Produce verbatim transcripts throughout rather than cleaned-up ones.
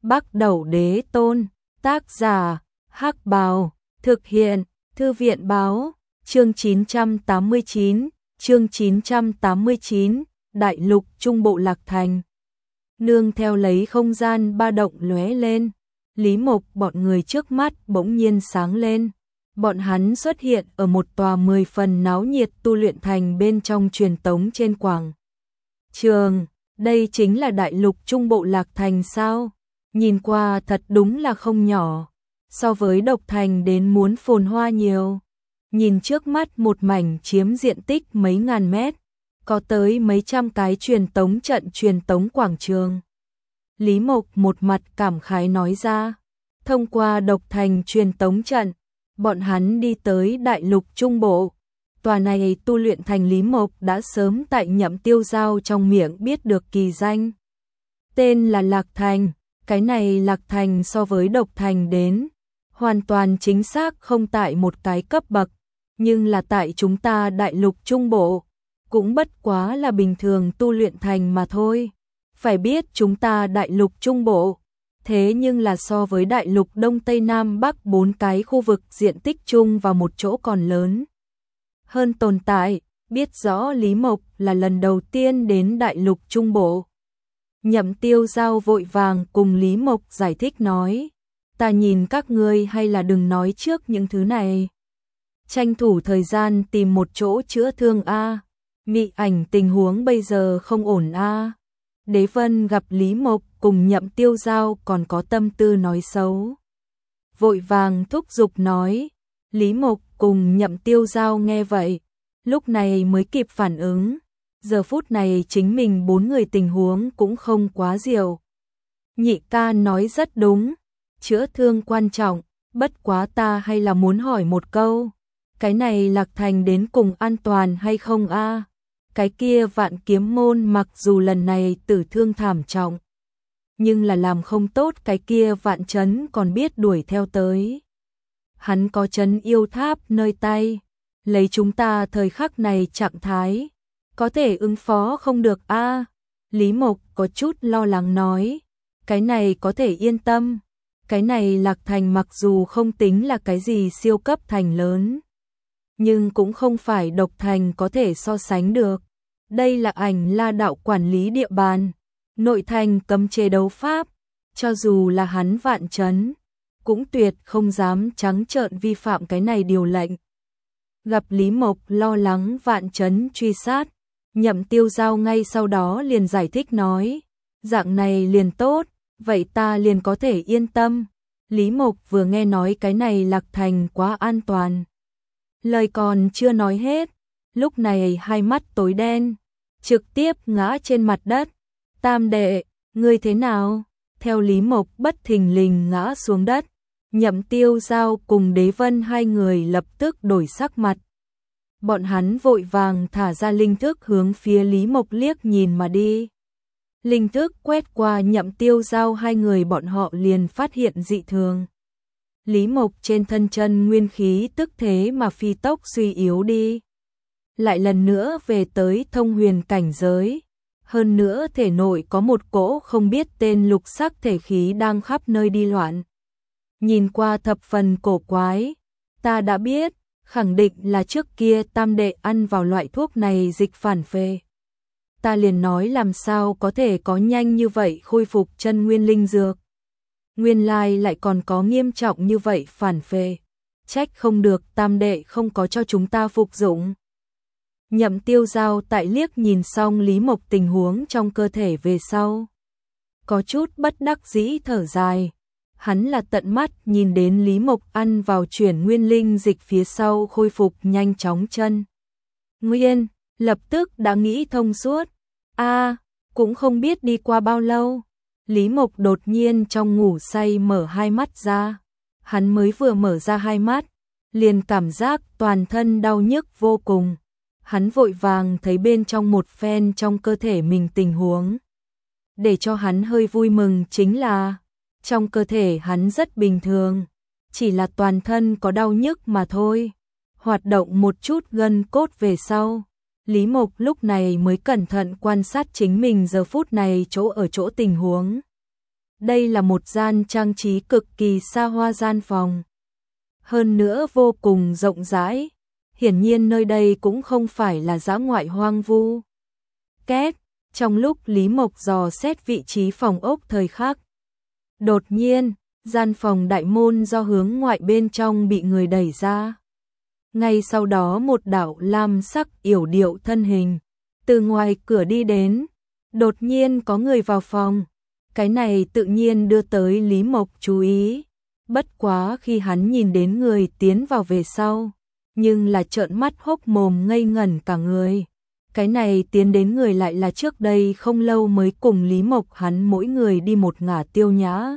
Bắc Đẩu Đế Tôn, tác giả, Hắc Bào, thực hiện, Thư viện Báo, chương chín trăm tám mươi chín, chương chín trăm tám mươi chín, Đại Lục Trung Bộ Lạc Thành. Nương theo lấy không gian ba động lóe lên, Lý Mộc bọn người trước mắt bỗng nhiên sáng lên. Bọn hắn xuất hiện ở một tòa mười phần náo nhiệt tu luyện thành bên trong truyền tống trên quảng trường. Đây chính là Đại Lục Trung Bộ Lạc Thành sao? Nhìn qua thật đúng là không nhỏ, so với Độc Thành đến muốn phồn hoa nhiều. Nhìn trước mắt một mảnh chiếm diện tích mấy ngàn mét, có tới mấy trăm cái truyền tống trận truyền tống quảng trường. Lý Mộc một mặt cảm khái nói ra, thông qua Độc Thành truyền tống trận, bọn hắn đi tới Đại Lục Trung Bộ. Tòa này tu luyện thành Lý Mộc đã sớm tại Nhậm Tiêu Giao trong miệng biết được kỳ danh. Tên là Lạc Thành, cái này Lạc Thành so với Độc Thành đến, hoàn toàn chính xác không tại một cái cấp bậc, nhưng là tại chúng ta Đại Lục Trung Bộ, cũng bất quá là bình thường tu luyện thành mà thôi. Phải biết chúng ta Đại Lục Trung Bộ, thế nhưng là so với Đại Lục Đông Tây Nam Bắc bốn cái khu vực diện tích chung vào một chỗ còn lớn hơn tồn tại. Biết rõ Lý Mộc là lần đầu tiên đến Đại Lục Trung Bộ, Nhậm Tiêu Giao vội vàng cùng Lý Mộc giải thích nói, ta nhìn các ngươi hay là đừng nói trước những thứ này. Tranh thủ thời gian tìm một chỗ chữa thương a. Mị Ảnh tình huống bây giờ không ổn a. Đế Vân gặp Lý Mộc cùng Nhậm Tiêu Giao còn có tâm tư nói xấu, vội vàng thúc giục nói. Lý Mộc cùng Nhậm Tiêu Giao nghe vậy, lúc này mới kịp phản ứng, giờ phút này chính mình bốn người tình huống cũng không quá diệu. Nhị ca nói rất đúng, chữa thương quan trọng, bất quá ta hay là muốn hỏi một câu, cái này Lạc Thành đến cùng an toàn hay không a? Cái kia Vạn Kiếm môn mặc dù lần này tử thương thảm trọng, nhưng là làm không tốt cái kia Vạn Chấn còn biết đuổi theo tới. Hắn có trấn yêu tháp nơi tay, lấy chúng ta thời khắc này trạng thái, có thể ứng phó không được a. Lý Mộc có chút lo lắng nói, cái này có thể yên tâm, cái này Lạc Thành mặc dù không tính là cái gì siêu cấp thành lớn, nhưng cũng không phải Độc Thành có thể so sánh được. Đây là Ảnh La đạo quản lý địa bàn, nội thành cấm chế đấu pháp, cho dù là hắn Vạn Chấn, cũng tuyệt không dám trắng trợn vi phạm cái này điều lệnh. Gặp Lý Mộc lo lắng Vạn Chấn truy sát, Nhậm Tiêu Giao ngay sau đó liền giải thích nói, dạng này liền tốt, vậy ta liền có thể yên tâm. Lý Mộc vừa nghe nói cái này Lạc Thành quá an toàn, lời còn chưa nói hết, lúc này hai mắt tối đen, trực tiếp ngã trên mặt đất. Tam đệ, ngươi thế nào? Theo Lý Mộc bất thình lình ngã xuống đất, Nhậm Tiêu Giao cùng Đế Vân hai người lập tức đổi sắc mặt. Bọn hắn vội vàng thả ra linh thức hướng phía Lý Mộc liếc nhìn mà đi. Linh thức quét qua Nhậm Tiêu Giao hai người, bọn họ liền phát hiện dị thường. Lý Mộc trên thân chân nguyên khí tức thế mà phi tốc suy yếu đi, lại lần nữa về tới thông huyền cảnh giới. Hơn nữa thể nội có một cỗ không biết tên lục sắc thể khí đang khắp nơi đi loạn. Nhìn qua thập phần cổ quái, ta đã biết, khẳng định là trước kia tam đệ ăn vào loại thuốc này dịch phản phệ. Ta liền nói làm sao có thể có nhanh như vậy khôi phục chân nguyên linh dược. Nguyên lai lại còn có nghiêm trọng như vậy phản phệ. Trách không được tam đệ không có cho chúng ta phục dụng. Nhậm Tiêu Giao tại liếc nhìn xong Lý Mộc tình huống trong cơ thể về sau, có chút bất đắc dĩ thở dài. Hắn là tận mắt nhìn đến Lý Mộc ăn vào chuyển nguyên linh dịch phía sau khôi phục nhanh chóng chân nguyên, lập tức đã nghĩ thông suốt. A, cũng không biết đi qua bao lâu, Lý Mộc đột nhiên trong ngủ say mở hai mắt ra. Hắn mới vừa mở ra hai mắt, liền cảm giác toàn thân đau nhức vô cùng. Hắn vội vàng thấy bên trong một phen trong cơ thể mình tình huống. Để cho hắn hơi vui mừng chính là, trong cơ thể hắn rất bình thường, chỉ là toàn thân có đau nhức mà thôi. Hoạt động một chút gân cốt về sau, Lý Mộc lúc này mới cẩn thận quan sát chính mình giờ phút này chỗ ở chỗ tình huống. Đây là một gian trang trí cực kỳ xa hoa gian phòng. Hơn nữa vô cùng rộng rãi. Hiển nhiên nơi đây cũng không phải là dã ngoại hoang vu. Két, trong lúc Lý Mộc dò xét vị trí phòng ốc thời khắc. Đột nhiên, gian phòng đại môn do hướng ngoại bên trong bị người đẩy ra. Ngay sau đó một đạo lam sắc yểu điệu thân hình từ ngoài cửa đi đến. Đột nhiên có người vào phòng. Cái này tự nhiên đưa tới Lý Mộc chú ý. Bất quá khi hắn nhìn đến người tiến vào về sau, nhưng là trợn mắt hốc mồm ngây ngẩn cả người. Cái này tiến đến người lại là trước đây không lâu mới cùng Lý Mộc hắn mỗi người đi một ngả Tiêu Nhã.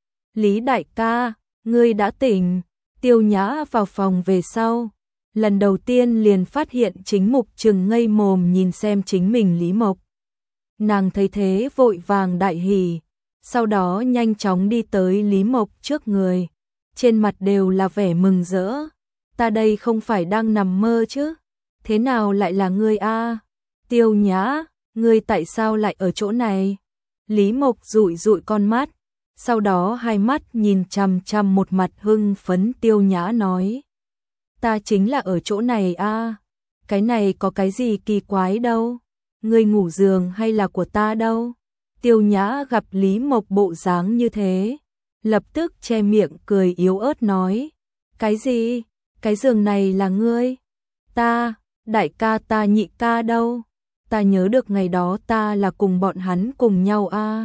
Lý đại ca, ngươi đã tỉnh. Tiêu Nhã vào phòng về sau, lần đầu tiên liền phát hiện chính Mục Trừng ngây mồm nhìn xem chính mình Lý Mộc. Nàng thấy thế vội vàng đại hỉ, sau đó nhanh chóng đi tới Lý Mộc trước người, trên mặt đều là vẻ mừng rỡ. Ta đây không phải đang nằm mơ chứ? Thế nào lại là ngươi a? Tiêu Nhã, ngươi tại sao lại ở chỗ này? Lý Mộc dụi dụi con mắt, sau đó hai mắt nhìn chằm chằm một mặt hưng phấn Tiêu Nhã nói. Ta chính là ở chỗ này a. Cái này có cái gì kỳ quái đâu? Ngươi ngủ giường hay là của ta đâu? Tiêu Nhã gặp Lý Mộc bộ dáng như thế, lập tức che miệng cười yếu ớt nói. Cái gì? Cái giường này là ngươi? Ta, đại ca ta nhị ca đâu? Ta nhớ được ngày đó ta là cùng bọn hắn cùng nhau a.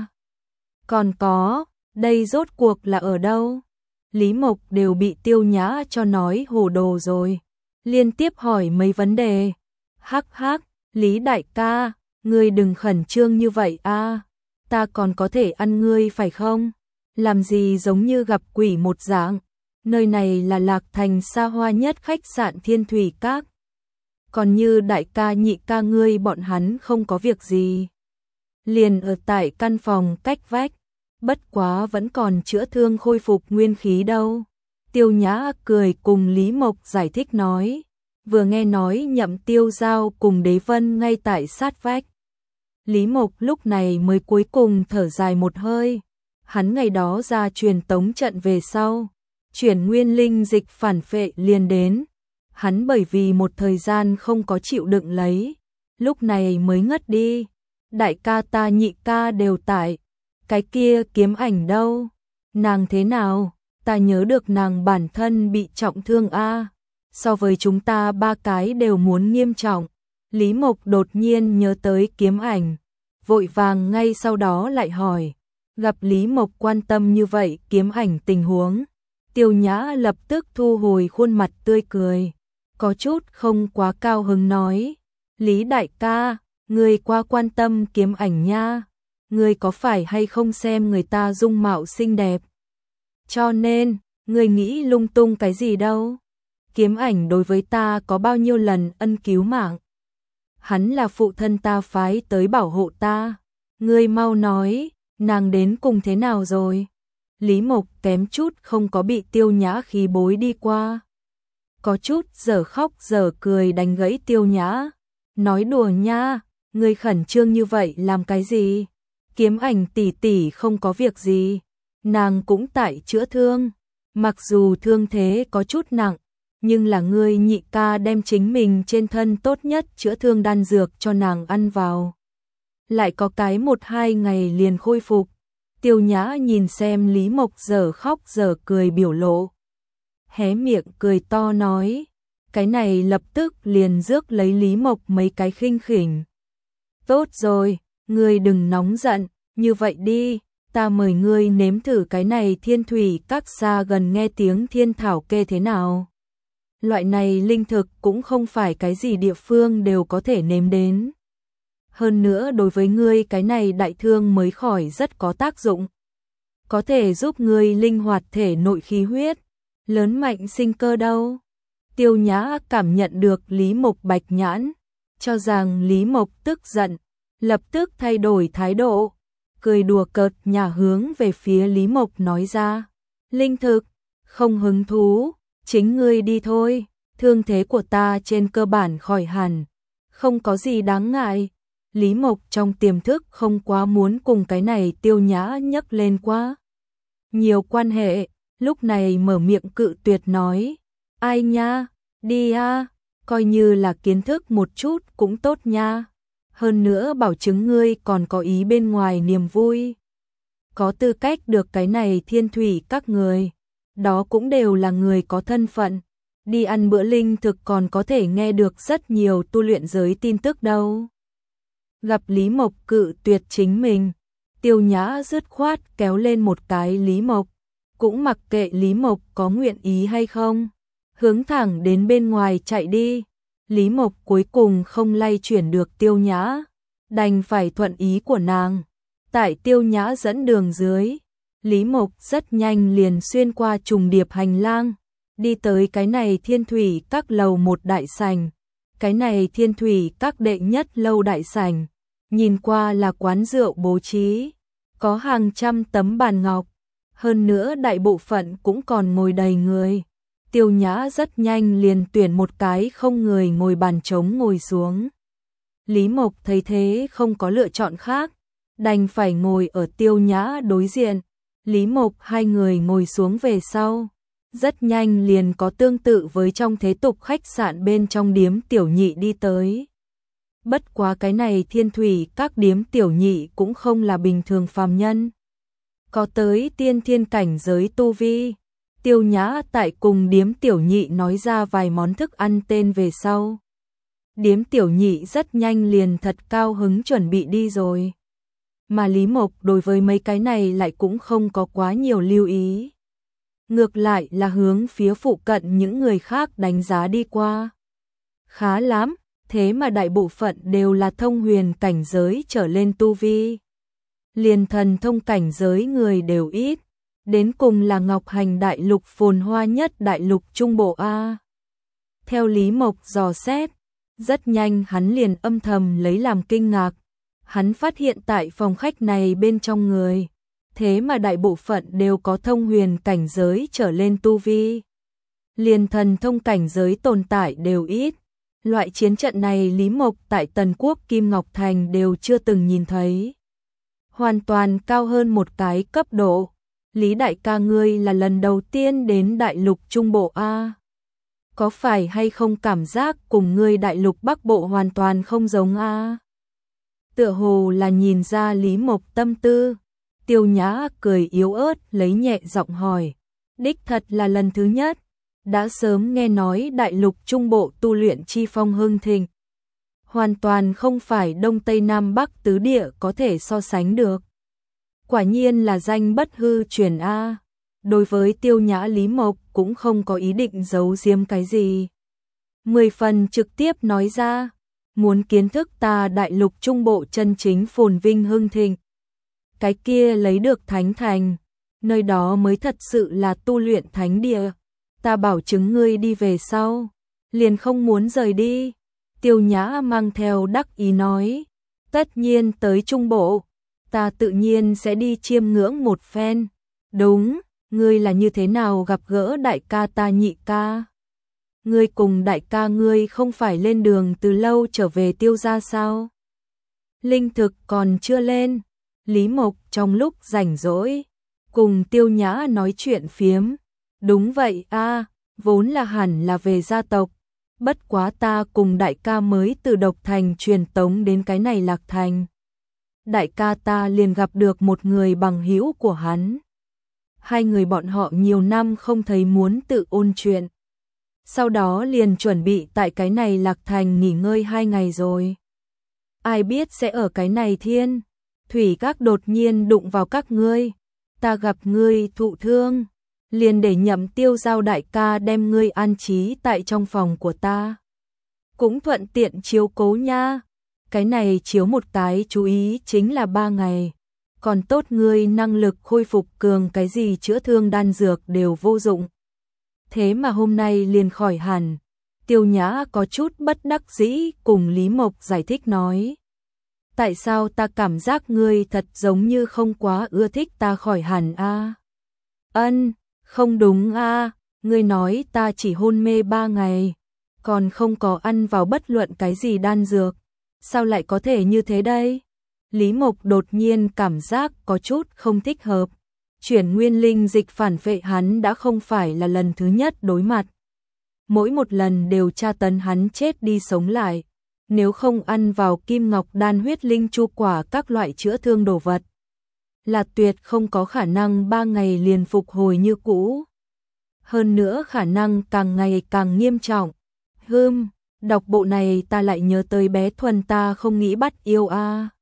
Còn có, đây rốt cuộc là ở đâu? Lý Mộc đều bị Tiêu Nhã cho nói hồ đồ rồi, liên tiếp hỏi mấy vấn đề. Hắc hắc, Lý đại ca, ngươi đừng khẩn trương như vậy a, ta còn có thể ăn ngươi phải không? Làm gì giống như gặp quỷ một dạng, nơi này là Lạc Thành xa hoa nhất khách sạn Thiên Thủy Các. Còn như đại ca nhị ca ngươi bọn hắn không có việc gì, liền ở tại căn phòng cách vách, bất quá vẫn còn chữa thương khôi phục nguyên khí đâu. Tiêu Nhã cười cùng Lý Mộc giải thích nói, vừa nghe nói Nhậm Tiêu Giao cùng Đế Vân ngay tại sát vách. Lý Mộc lúc này mới cuối cùng thở dài một hơi, hắn ngày đó ra truyền tống trận về sau, chuyển nguyên linh dịch phản phệ liền đến. Hắn bởi vì một thời gian không có chịu đựng lấy, lúc này mới ngất đi. Đại ca ta nhị ca đều tại. Cái kia Kiếm Ảnh đâu? Nàng thế nào? Ta nhớ được nàng bản thân bị trọng thương a. So với chúng ta ba cái đều muốn nghiêm trọng. Lý Mộc đột nhiên nhớ tới Kiếm Ảnh, vội vàng ngay sau đó lại hỏi. Gặp Lý Mộc quan tâm như vậy Kiếm Ảnh tình huống, Tiêu Nhã lập tức thu hồi khuôn mặt tươi cười, có chút không quá cao hứng nói. Lý đại ca, ngươi quá quan tâm Kiếm Ảnh nha. Ngươi có phải hay không xem người ta dung mạo xinh đẹp, cho nên ngươi nghĩ lung tung cái gì đâu? Kiếm Ảnh đối với ta có bao nhiêu lần ân cứu mạng, hắn là phụ thân ta phái tới bảo hộ ta. Ngươi mau nói, nàng đến cùng thế nào rồi? Lý Mộc kém chút không có bị Tiêu Nhã khí bối đi qua, có chút giờ khóc giờ cười đánh gãy Tiêu Nhã. Nói đùa nha, ngươi khẩn trương như vậy làm cái gì? Kiếm Ảnh tỷ tỷ không có việc gì, nàng cũng tại chữa thương, mặc dù thương thế có chút nặng, nhưng là ngươi nhị ca đem chính mình trên thân tốt nhất chữa thương đan dược cho nàng ăn vào, lại có cái một hai ngày liền khôi phục. Tiêu Nhã nhìn xem Lý Mộc giờ khóc giờ cười biểu lộ, hé miệng cười to nói, cái này lập tức liền rước lấy Lý Mộc mấy cái khinh khỉnh. Tốt rồi, ngươi đừng nóng giận, như vậy đi, ta mời ngươi nếm thử cái này Thiên Thủy Các xa gần nghe tiếng thiên thảo kê thế nào. Loại này linh thực cũng không phải cái gì địa phương đều có thể nếm đến. Hơn nữa đối với ngươi cái này đại thương mới khỏi rất có tác dụng. Có thể giúp ngươi linh hoạt thể nội khí huyết, lớn mạnh sinh cơ đâu. Tiêu Nhã cảm nhận được Lý Mộc bạch nhãn, cho rằng Lý Mộc tức giận, lập tức thay đổi thái độ, cười đùa cợt nhả hướng về phía Lý Mộc nói ra. Linh thực, không hứng thú, chính ngươi đi thôi, thương thế của ta trên cơ bản khỏi hẳn, không có gì đáng ngại. Lý Mộc trong tiềm thức không quá muốn cùng cái này Tiêu Nhã nhắc lên quá nhiều quan hệ, lúc này mở miệng cự tuyệt nói, ai nha, đi a, coi như là kiến thức một chút cũng tốt nha. Hơn nữa bảo chứng ngươi còn có ý bên ngoài niềm vui. Có tư cách được cái này thiên thủy các người, đó cũng đều là người có thân phận. Đi ăn bữa linh thực còn có thể nghe được rất nhiều tu luyện giới tin tức đâu. Gặp Lý Mộc cự tuyệt chính mình, Tiêu Nhã dứt khoát kéo lên một cái Lý Mộc, cũng mặc kệ Lý Mộc có nguyện ý hay không, hướng thẳng đến bên ngoài chạy đi. Lý Mộc cuối cùng không lay chuyển được Tiêu Nhã, đành phải thuận ý của nàng. Tại Tiêu Nhã dẫn đường dưới, Lý Mộc rất nhanh liền xuyên qua trùng điệp hành lang, đi tới cái này thiên thủy các lầu một đại sảnh. Cái này thiên thủy các đệ nhất lâu đại sảnh, nhìn qua là quán rượu bố trí, có hàng trăm tấm bàn ngọc, hơn nữa đại bộ phận cũng còn ngồi đầy người. Tiêu Nhã rất nhanh liền tuyển một cái không người ngồi bàn trống ngồi xuống. Lý Mộc thấy thế không có lựa chọn khác, đành phải ngồi ở Tiêu Nhã đối diện. Lý Mộc hai người ngồi xuống về sau, rất nhanh liền có tương tự với trong thế tục khách sạn bên trong điếm tiểu nhị đi tới. Bất quá cái này thiên thủy các điếm tiểu nhị cũng không là bình thường phàm nhân, có tới tiên thiên cảnh giới tu vi. Tiêu Nhã tại cùng điếm tiểu nhị nói ra vài món thức ăn tên về sau. Điếm tiểu nhị rất nhanh liền thật cao hứng chuẩn bị đi rồi. Mà Lý Mộc đối với mấy cái này lại cũng không có quá nhiều lưu ý. Ngược lại là hướng phía phụ cận những người khác đánh giá đi qua. Khá lắm, thế mà đại bộ phận đều là thông huyền cảnh giới trở lên tu vi. Liền thần thông cảnh giới người đều ít. Đến cùng là Ngọc Hành đại lục phồn hoa nhất đại lục trung bộ A. Theo Lý Mộc dò xét, rất nhanh hắn liền âm thầm lấy làm kinh ngạc. Hắn phát hiện tại phòng khách này bên trong người, thế mà đại bộ phận đều có thông huyền cảnh giới trở lên tu vi. Liền thần thông cảnh giới tồn tại đều ít. Loại chiến trận này Lý Mộc tại Tần Quốc Kim Ngọc Thành đều chưa từng nhìn thấy. Hoàn toàn cao hơn một cái cấp độ. Lý đại ca ngươi là lần đầu tiên đến đại lục trung bộ A. Có phải hay không cảm giác cùng ngươi đại lục bắc bộ hoàn toàn không giống A? Tựa hồ là nhìn ra Lý Mộc tâm tư. Tiêu Nhã cười yếu ớt lấy nhẹ giọng hỏi. Đích thật là lần thứ nhất. Đã sớm nghe nói đại lục trung bộ tu luyện chi phong hưng thịnh. Hoàn toàn không phải đông tây nam bắc tứ địa có thể so sánh được. Quả nhiên là danh bất hư truyền A. Đối với Tiêu Nhã Lý Mộc cũng không có ý định giấu giếm cái gì. Mười phần trực tiếp nói ra, muốn kiến thức ta đại lục trung bộ chân chính phồn vinh hưng thịnh. Cái kia lấy được thánh thành, nơi đó mới thật sự là tu luyện thánh địa. Ta bảo chứng ngươi đi về sau, liền không muốn rời đi. Tiêu Nhã mang theo đắc ý nói, tất nhiên tới trung bộ, ta tự nhiên sẽ đi chiêm ngưỡng một phen. Đúng, ngươi là như thế nào gặp gỡ đại ca ta nhị ca? Ngươi cùng đại ca ngươi không phải lên đường từ lâu trở về Tiêu gia sao? Linh thực còn chưa lên. Lý Mộc trong lúc rảnh rỗi cùng Tiêu Nhã nói chuyện phiếm. Đúng vậy a, vốn là hẳn là về gia tộc. Bất quá ta cùng đại ca mới từ Độc Thành truyền tống đến cái này Lạc Thành. Đại ca ta liền gặp được một người bằng hữu của hắn. Hai người bọn họ nhiều năm không thấy muốn tự ôn chuyện. Sau đó liền chuẩn bị tại cái này Lạc Thành nghỉ ngơi hai ngày rồi. Ai biết sẽ ở cái này thiên thủy các đột nhiên đụng vào các ngươi. Ta gặp ngươi thụ thương, liền để Nhậm Tiêu giao đại ca đem ngươi an trí tại trong phòng của ta. Cũng thuận tiện chiếu cố nha. Cái này chiếu một cái chú ý chính là ba ngày. Còn tốt ngươi năng lực khôi phục cường, cái gì chữa thương đan dược đều vô dụng. Thế mà hôm nay liền khỏi hẳn. Tiêu Nhã có chút bất đắc dĩ cùng Lý Mộc giải thích nói. Tại sao ta cảm giác ngươi thật giống như không quá ưa thích ta khỏi hẳn a? Ân, không đúng a, ngươi nói ta chỉ hôn mê ba ngày, còn không có ăn vào bất luận cái gì đan dược. Sao lại có thể như thế đây? Lý Mộc đột nhiên cảm giác có chút không thích hợp. Chuyển nguyên linh dịch phản vệ hắn đã không phải là lần thứ nhất đối mặt. Mỗi một lần đều tra tấn hắn chết đi sống lại. Nếu không ăn vào kim ngọc đan huyết linh chu quả các loại chữa thương đồ vật, là tuyệt không có khả năng ba ngày liền phục hồi như cũ. Hơn nữa khả năng càng ngày càng nghiêm trọng. Hừm, đọc bộ này ta lại nhớ tới bé Thuần ta không nghĩ bắt yêu a. À.